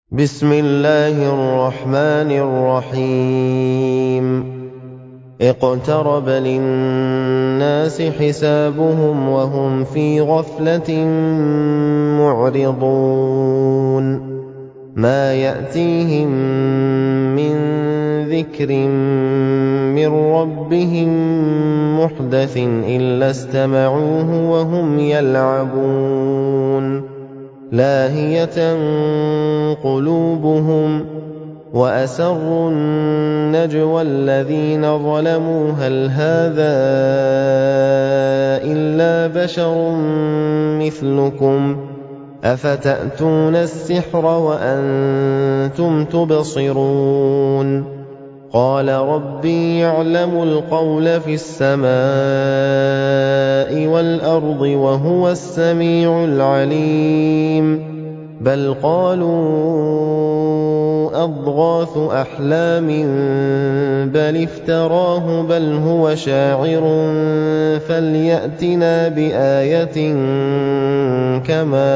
بسم الله الرحمن الرحيم اقترب للناس حسابهم وهم في غفلة معرضون ما يأتيهم من ذكر من ربهم محدث إلا استمعوه وهم يلعبون لاهية قلوبهم وأسروا النجوى الذين ظلموا هل هذا إلا بشر مثلكم أفتأتون السحر وأنتم تبصرون قال ربي يعلم القول في السماء والأرض وهو السميع العليم بل قالوا أضغاث أحلام بل افتراه بل هو شاعر فليأتنا بآية كما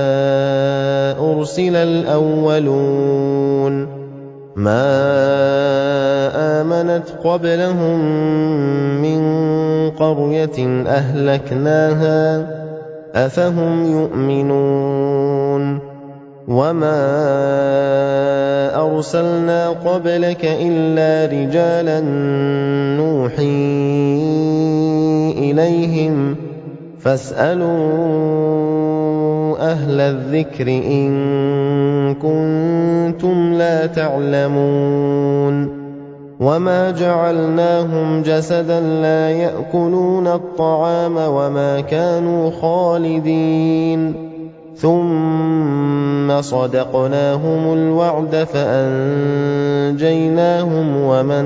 أرسل الأولون ما آمنت قبلهم من قرية أهلكناها أفهم يؤمنون وما أرسلنا قبلك إلا رجالا نوحي إليهم فاسألوا أهل الذكر إن كنتم لا تعلمون وما جعلناهم جسدا لا يأكلون الطعام وما كانوا خالدين ثم صدقناهم الوعد فأنجيناهم ومن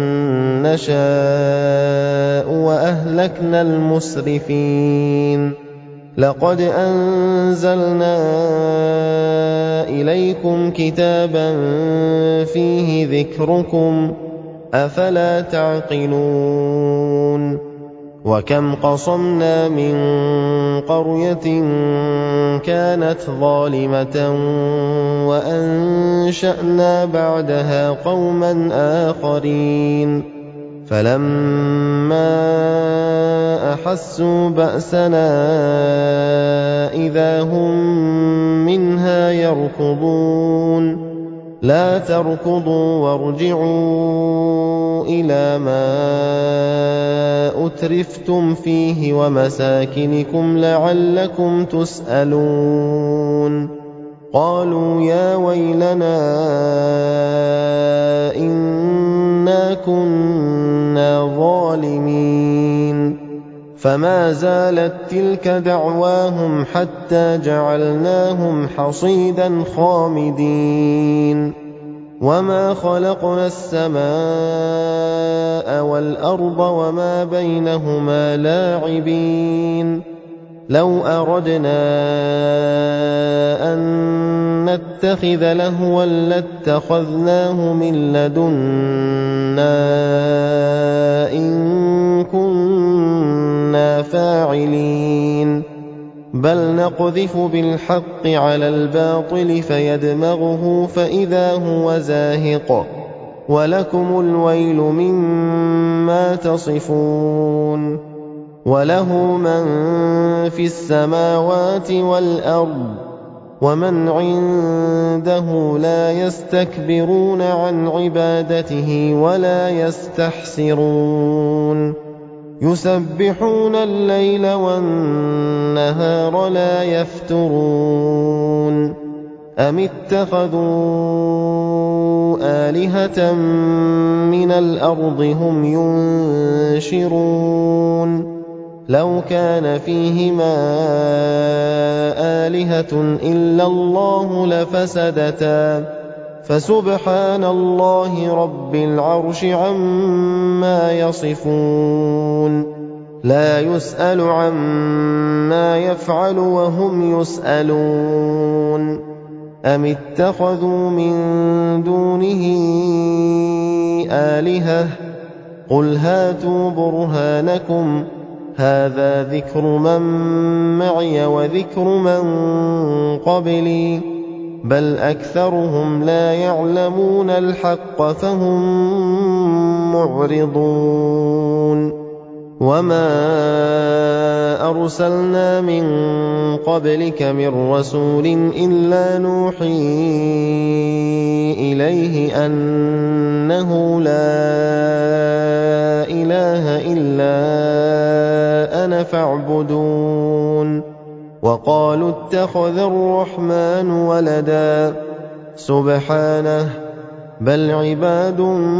نشاء وأهلكنا المسرفين لقد أنزلنا إليكم كتابا فيه ذكركم أفلا تعقلون وكم قصمنا من قرية كانت ظالمة وأنشأنا بعدها قوما آخرين فلما أحسوا بأسنا إذا هم منها يركضون لا تركضوا وارجعوا إلى ما أترفتم فيه ومساكنكم لعلكم تسألون قالوا يا ويلنا إنا كنا ظالمين فما زالت تلك دعواهم حتى جعلناهم حصيدا خامدين وما خلقنا السماء والأرض وما بينهما لاعبين لو أردنا أن نتخذ لهوا لاتخذناه من لدنا إن كنا فاعلين بل نقذف بالحق على الباطل فيدمغه فإذا هو زاهق ولكم الويل مما تصفون وله من في السماوات والأرض ومن عنده لا يستكبرون عن عبادته ولا يستحسرون يسبحون الليل والنهار لا يفترون أم اتخذوا آلهة من الأرض هم ينشرون لو كان فيهما آلهة إلا الله لفسدتا فسبحان الله رب العرش عما يصفون لا يسأل عما يفعل وهم يسألون أم اتخذوا من دونه آلهة قل هاتوا برهانكم هذا ذكر من معي وذكر من قبلي بل أكثرهم لا يعلمون الحق فهم معرضون وما أرسلنا من قبلك من رسول إلا نوحي إليه أنه لا إله إلا أنا فاعبدون وقالوا اتخذ الرحمن ولدا سبحانه بل عباد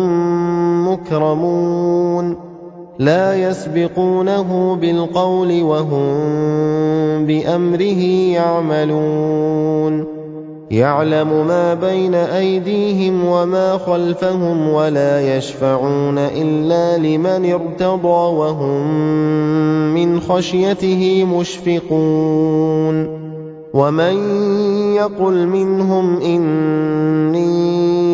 مكرمون لا يسبقونه بالقول وهم بأمره يعملون يعلم ما بين أيديهم وما خلفهم ولا يشفعون إلا لمن ارتضى وهم من خشيته مشفقون ومن يقل منهم إني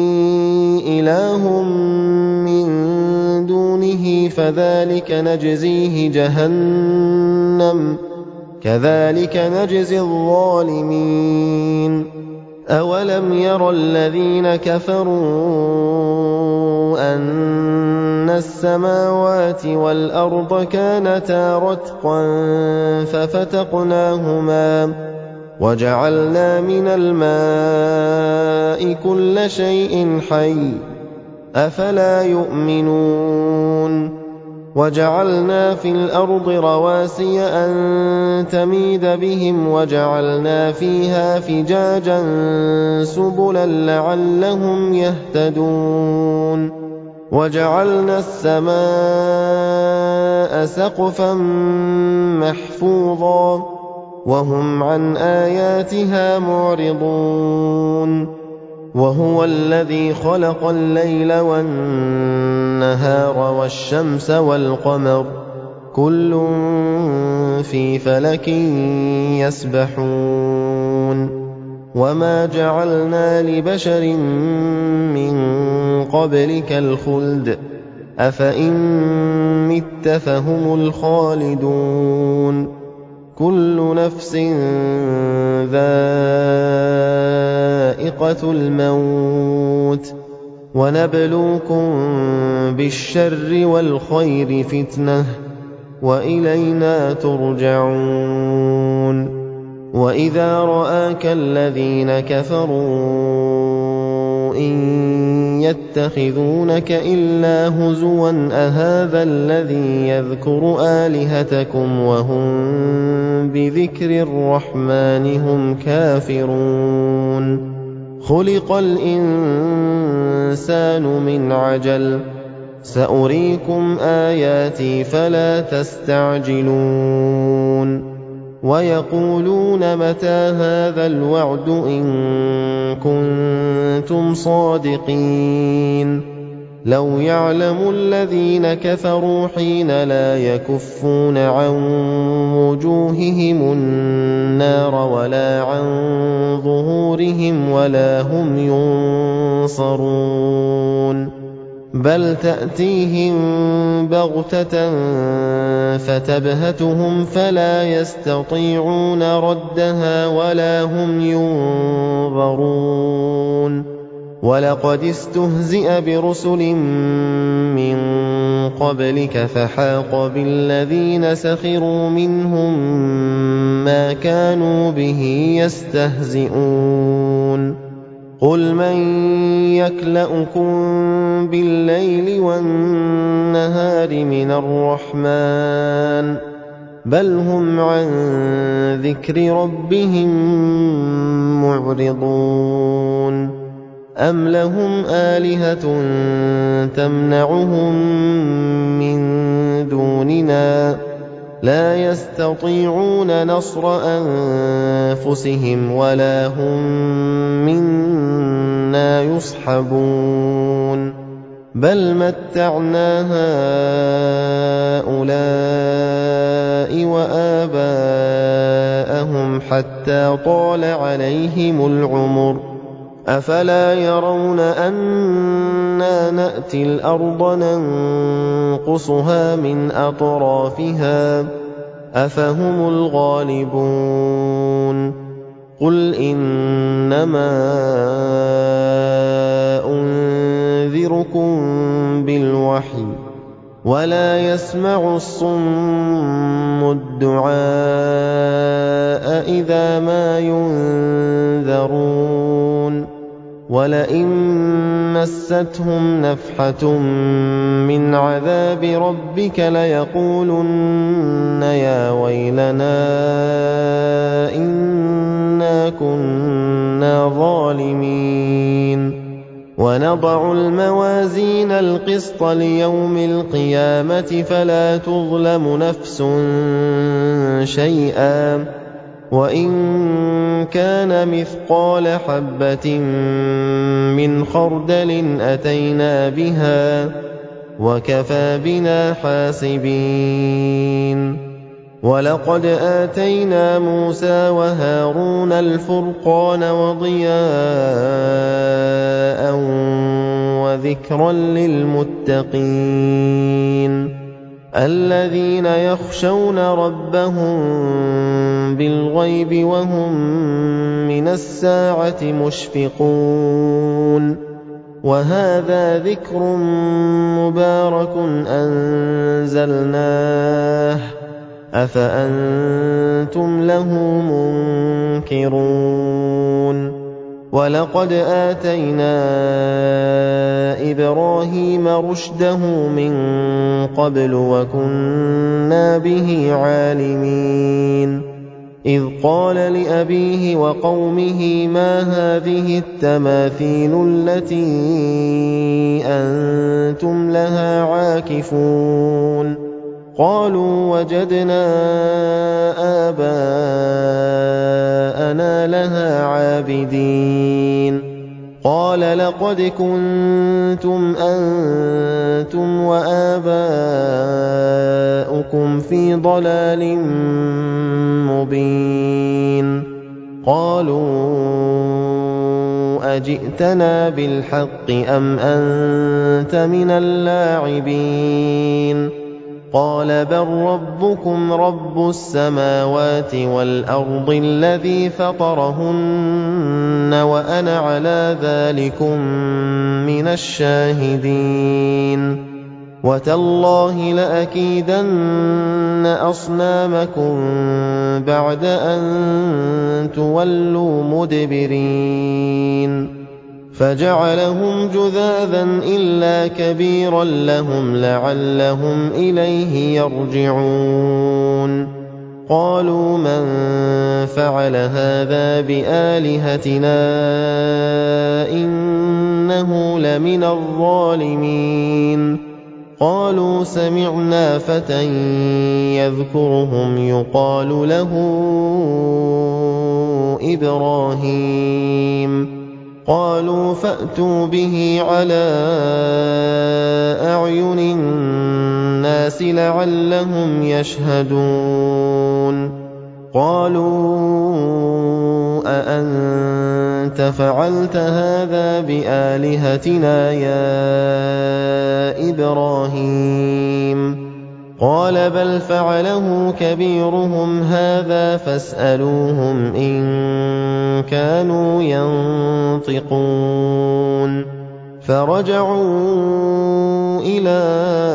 إله من دونه فذلك نجزيه جهنم كذلك نجزي الظالمين أولم ير الذين كفروا أن السماوات والأرض كانتا رتقا ففتقناهما وجعلنا من الماء كل شيء حي أفلا يؤمنون وجعلنا في الأرض رواسي أن تميد بهم وجعلنا فيها فجاجا سبلا لعلهم يهتدون وجعلنا السماء سقفا محفوظا وهم عن آياتها معرضون وهو الذي خلق الليل والنهار والشمس والقمر كل في فلك يسبحون وما جعلنا لبشر من قبلك الخلد أفإن مت فهم الخالدون كل نفس ذائقة الموت ونبلوكم بالشر والخير فتنة وإلينا ترجعون وإذا رآك الذين كفروا إن يتخذونك إلا هزوا أهذا الذي يذكر آلهتكم وهم بذكر الرحمن هم كافرون خلق الإنسان من عجل سأريكم آياتي فلا تستعجلون ويقولون متى هذا الوعد إن كنتم صادقين لو يعلم الذين كفروا حين لا يكفون عن وجوههم النار ولا عن ظهورهم ولا هم ينصرون بل تأتيهم بغتة فتبهتهم فلا يستطيعون ردها ولا هم ينظرون ولقد استهزئ برسل من قبلك فحاق بالذين سخروا منهم ما كانوا به يستهزئون قل من يكلؤكم بالليل والنهار من الرحمن بل هم عن ذكر ربهم معرضون أم لهم آلهة تمنعهم من دوننا لا يستطيعون نصر أنفسهم ولا هم منا يصحبون بل متعنا هؤلاء وآباءهم حتى طال عليهم العمر أفلا يرون أنا نأتي الأرض ننقصها من أطرافها أفهم الغالبون قُلْ إِنَّمَا أُنذِرُكُم بِالْوَحْيِ ۚ وَلَا يَسْمَعُ الصُّمُّ الدُّعَاءَ إِذَا مَا يُنذَرُونَ وَلَئِن مَّسَّتْهُمْ نَفْحَةٌ مِّنْ عَذَابِ رَبِّكَ لَيَقُولُنَّ يَا وَيْلَنَا إِنَّا كُنَّا ظَالِمِينَ وَنَضَعُ الْمَوَازِينَ الْقِسْطَ لِيَوْمِ الْقِيَامَةِ فَلَا تُظْلَمُ نَفْسٌ شَيْئًا وَإِن كَانَ مِثْقَالَ حَبَّةٍ مِّنْ خَرْدَلٍ أَتَيْنَا بِهَا وَكَفَىٰ بِنَا حَاسِبِينَ وَلَقَدْ آتَيْنَا مُوسَىٰ وَهَارُونَ الْفُرْقَانَ وَضِيَاءً وَذِكْرًا لِّلْمُتَّقِينَ الَّذِينَ يَخْشَوْنَ رَبَّهُم بِالْغَيْبِ وَهُم مِّنَ السَّاعَةِ مُشْفِقُونَ وَهَٰذَا ذِكْرٌ مُّبَارَكٌ أَنزَلْنَاهُ أَفَأَنتُمْ لَهُ مُنكِرُونَ وَلَقَدْ آتَيْنَا إِبْرَاهِيمَ رُشْدَهُ مِن قَبْلُ وَكُنَّا بِهِ عَالِمِينَ إِذْ قَالَ لِأَبِيهِ وَقَوْمِهِ مَا هَٰذِهِ التَّمَاثِيلُ الَّتِي أَنتُمْ لَهَا عَاكِفُونَ قَالُوا وَجَدْنَا آبَاءَنَا لَهَا عَابِدِينَ قَالَ لَقَدْ كُنتُمْ أَنتُمْ وَآبَاؤُكُمْ فِي ضَلَالٍ مُّبِينٍ قَالُوا أَجِئْتَنَا بِالْحَقِّ أَمْ أَنتَ مِنَ اللاعبين قَالَ بَل رَّبُّكُمْ رَبُّ السَّمَاوَاتِ وَالْأَرْضِ الَّذِي فَطَرَهُنَّ وَأَنَا عَلَىٰ ذَٰلِكُم مِّنَ الشَّاهِدِينَ وَتَاللَّهِ لَأَكِيدَنَّ أَصْنَامَكُم بَعْدَ أَن تُوَلُّوا مُدْبِرِينَ فَجَعَلَهُمْ جُذَاذًا إِلَّا كَبِيرًا لَّهُمْ لَعَلَّهُمْ إِلَيْهِ يَرْجِعُونَ قَالُوا مَن فَعَلَ هَٰذَا بِآلِهَتِنَا إِنَّهُ لَمِنَ الظَّالِمِينَ قَالُوا سَمِعْنَا فَتًى يَذْكُرُهُمْ يُقَالُ لَهُ إِبْرَاهِيمُ قَالُوا فَأْتُوا بِهِ عَلَىٰ أَعْيُنِ النَّاسِ لَعَلَّهُمْ يَشْهَدُونَ قَالُوا أَأَنتَ فَعَلْتَ هَٰذَا بِآلِهَتِنَا يَا إِبْرَاهِيمُ قَالَ بَلْ فَعَلَهُ كَبِيرُهُمْ هَٰذَا فَاسْأَلُوهُمْ إِن كَانُوا يَنطِقُونَ فَرَجَعُوا إِلَىٰ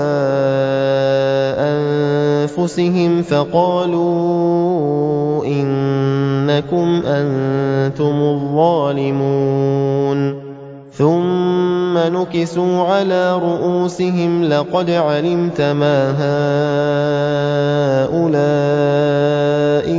أَنفُسِهِمْ فَقَالُوا إِنَّكُمْ أَنتُمُ الظَّالِمُونَ ثُمَّ نُكِسُوا عَلَىٰ رُءُوسِهِمْ لَقَدْ عَلِمْتَ مَا هَٰؤُلَاءِ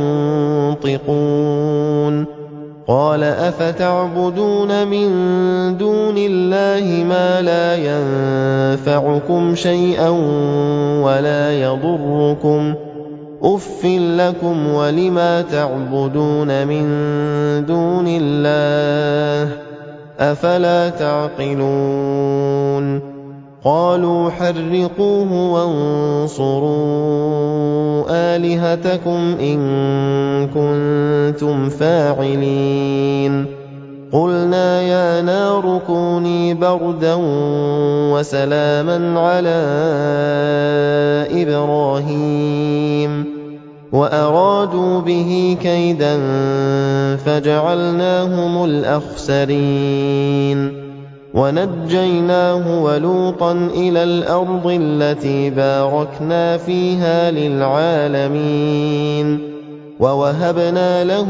يَنطِقُونَ قَالَ أَفَتَعْبُدُونَ مِن دُونِ اللَّهِ مَا لَا يَنفَعُكُمْ شَيْئًا وَلَا يَضُرُّكُمْ أُفٍّ لَّكُمْ وَلِمَا تَعْبُدُونَ مِن دُونِ اللَّهِ أَفَلَا تَعْقِلُونَ قَالُوا حَرِّقُوهُ وَانصُرُوا آلِهَتَكُمْ إِن كُنتُمْ فَاعِلِينَ قُلْنَا يَا نَارُ كُونِي بَرْدًا وَسَلَامًا عَلَىٰ إِبْرَاهِيمَ وأرادوا به كيدا فجعلناهم الأخسرين ونجيناه ولوطا إلى الأرض التي باركنا فيها للعالمين ووهبنا له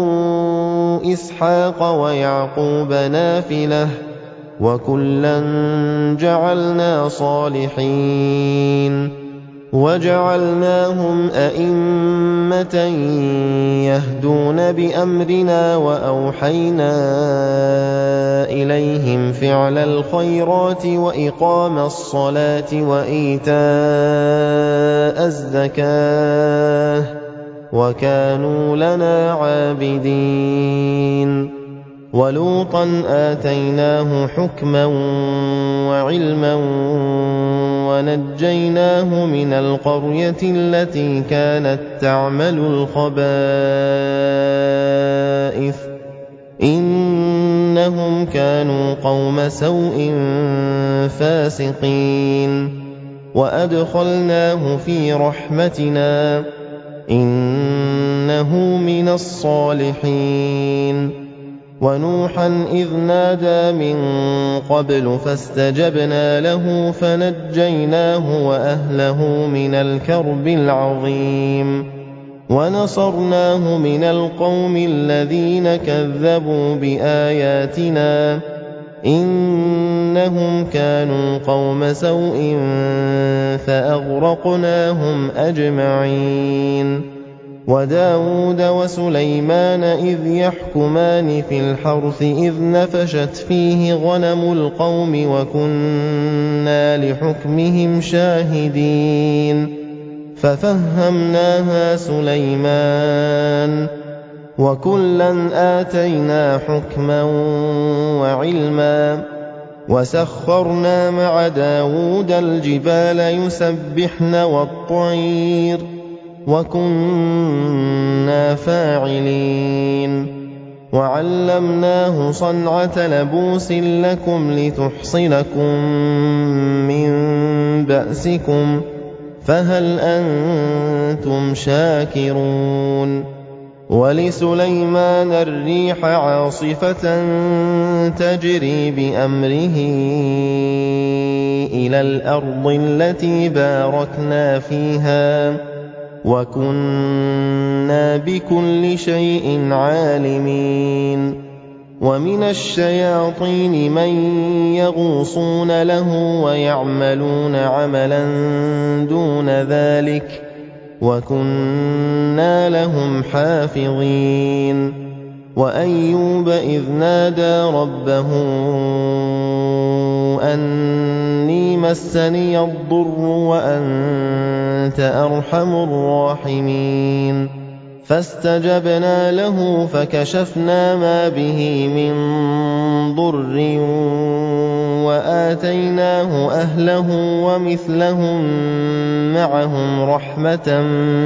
إسحاق ويعقوب نافلة وكلا جعلنا صالحين وجعلناهم أئمة يهدون بأمرنا وأوحينا إليهم فعل الخيرات وإقام الصلاة وإيتاء الزكاة وكانوا لنا عابدين ولوطا آتيناه حكما وعلما ونجيناه من القرية التي كانت تعمل الخبائث إنهم كانوا قوم سوء فاسقين وأدخلناه في رحمتنا إنه من الصالحين ونوحا إذ نادى من قبل فاستجبنا له فنجيناه وأهله من الكرب العظيم ونصرناه من القوم الذين كذبوا بآياتنا إنهم كانوا قوم سوء فأغرقناهم أجمعين وداود وسليمان إذ يحكمان في الحرث إذ نفشت فيه غنم القوم وكنا لحكمهم شاهدين ففهمناها سليمان وكلا آتينا حكما وعلما وسخرنا مع داود الجبال يسبحن والطير وكنا فاعلين وعلمناه صنعة لبوس لكم لتحصنكم من بأسكم فهل أنتم شاكرون ولسليمان الريح عاصفة تجري بأمره إلى الأرض التي باركنا فيها وكنا بكل شيء عالمين ومن الشياطين من يغوصون له ويعملون عملا دون ذلك وكنا لهم حافظين وأيوب إذ نادى ربه أني مسني الضر وأنت أرحم الراحمين فاستجبنا له فكشفنا ما به من ضر وآتيناه أهله ومثلهم معهم رحمة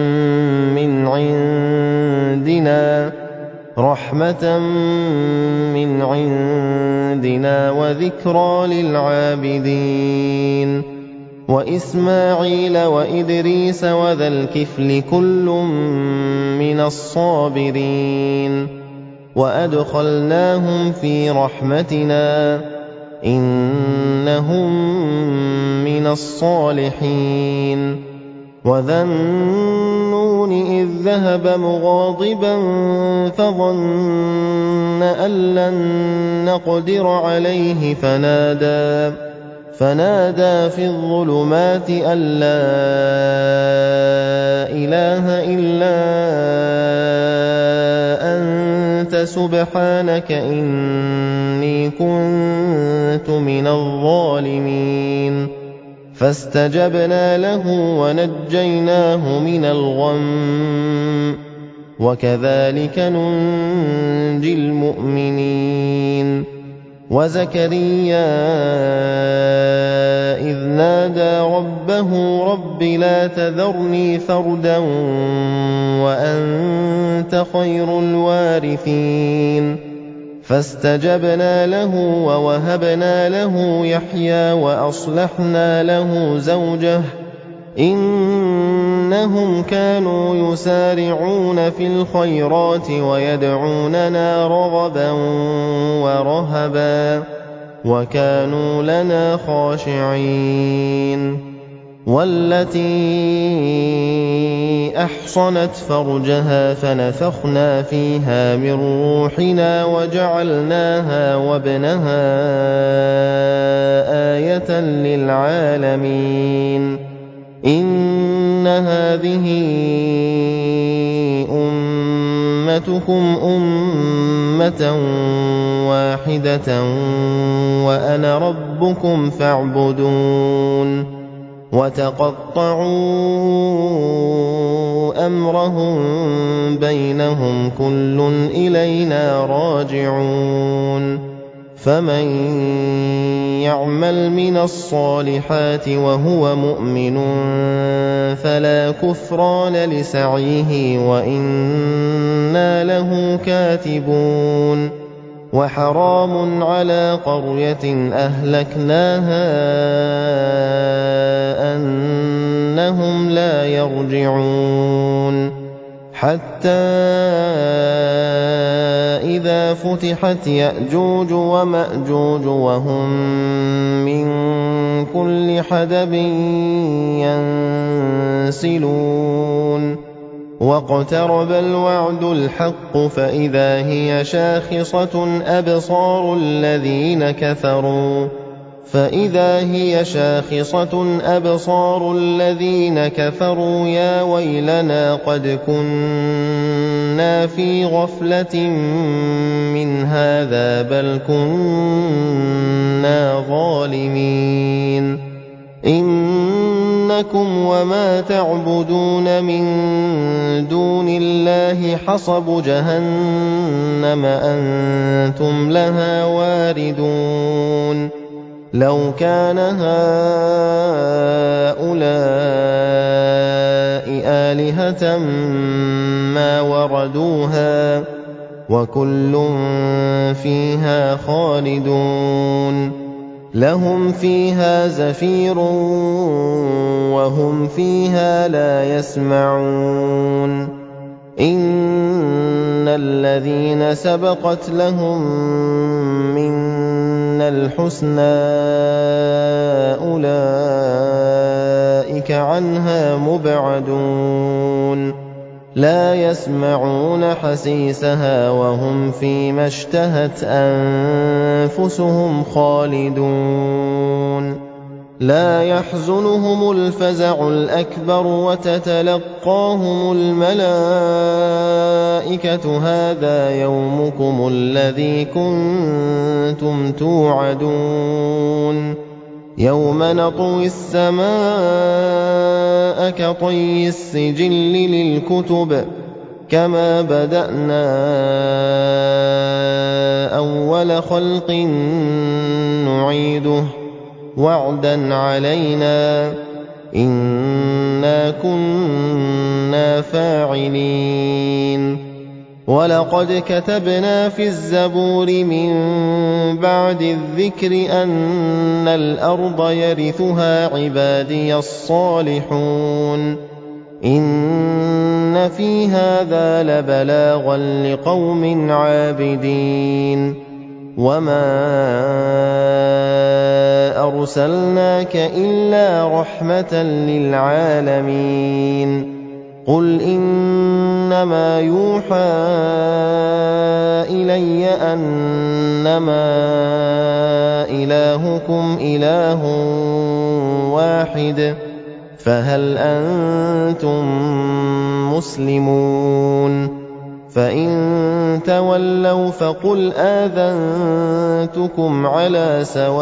من عندنا وذكرى للعابدين وإسماعيل وإدريس وذا الكفل كل من الصابرين وأدخلناهم في رحمتنا إنهم من الصالحين وذا النون إذ ذهب مغاضبا فظن أن لن نقدر عليه فنادى في الظلمات أن لا إله إلا أنت سبحانك إني كنت من الظالمين فاستجبنا له ونجيناه من الغم وكذلك ننجي المؤمنين وزكريا إذ نادى ربه رب لا تذرني فردا وأنت خير الوارثين فاستجبنا له ووهبنا له يحيى وأصلحنا له زوجه إنهم إنهم كانوا يسارعون في الخيرات ويدعوننا رغبا ورهبا وكانوا لنا خاشعين والتي أحصنت فرجها فنفخنا فيها من روحنا وجعلناها وابنها آية للعالمين إن هذه أمتكم أمة واحدة وأنا ربكم فاعبدون وتقطعوا أمرهم بينهم كل إلينا راجعون فمن يعمل من الصالحات وهو مؤمن فلا كفران لسعيه وإنا له كاتبون وحرام على قرية أهلكناها أنهم لا يرجعون حتى إذا فتحت يأجوج ومأجوج وهم من كل حدب ينسلون واقترب الوعد الحق فإذا هي شاخصة أبصار الذين كفروا يا ويلنا قد كنا في غفلة من هذا بل كنا ظالمين إنكم وما تعبدون من دون الله حصب جهنم أنتم لها واردون لو كان هؤلاء آلهة ما وردوها وكل فيها خالدون لهم فيها زفير وهم فيها لا يسمعون إن الذين سبقت لهم منا الحسنى أولئك عنها مبعدون لا يسمعون حسيسها وهم فيما اشتهت أنفسهم خالدون لا يحزنهم الفزع الأكبر وتتلقاهم الملائكة هذا يومكم الذي كنتم توعدون يوم نطوي السماء كطي السجل للكتب كما بدأنا أول خلق نعيده وعدا علينا إنا كنا فاعلين ولقد كتبنا في الزبور من بعد الذكر أن الأرض يرثها عبادي الصالحون إن في هذا لبلاغا لقوم عابدين وما أرسلناك إلا رحمة للعالمين قل إنما يوحى إلي أنما إلهكم إله واحد فهل أنتم مسلمون فإن تولوا فقل آذنتكم على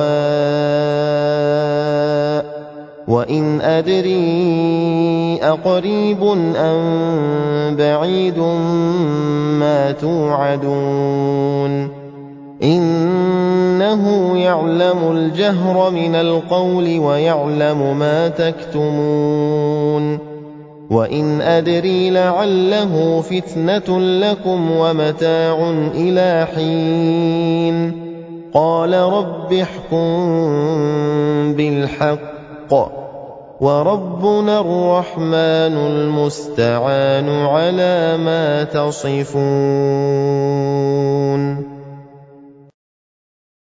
سواء وإن أدري أقريب أم بعيد ما توعدون إنه يعلم الجهر من القول ويعلم ما تكتمون وإن أدري لعله فتنة لكم ومتاع إلى حين قال رب احكم بالحق وَرَبُّنَا الرَّحْمَٰنُ الْمُسْتَعَانُ عَلَىٰ مَا تَصِفُونَ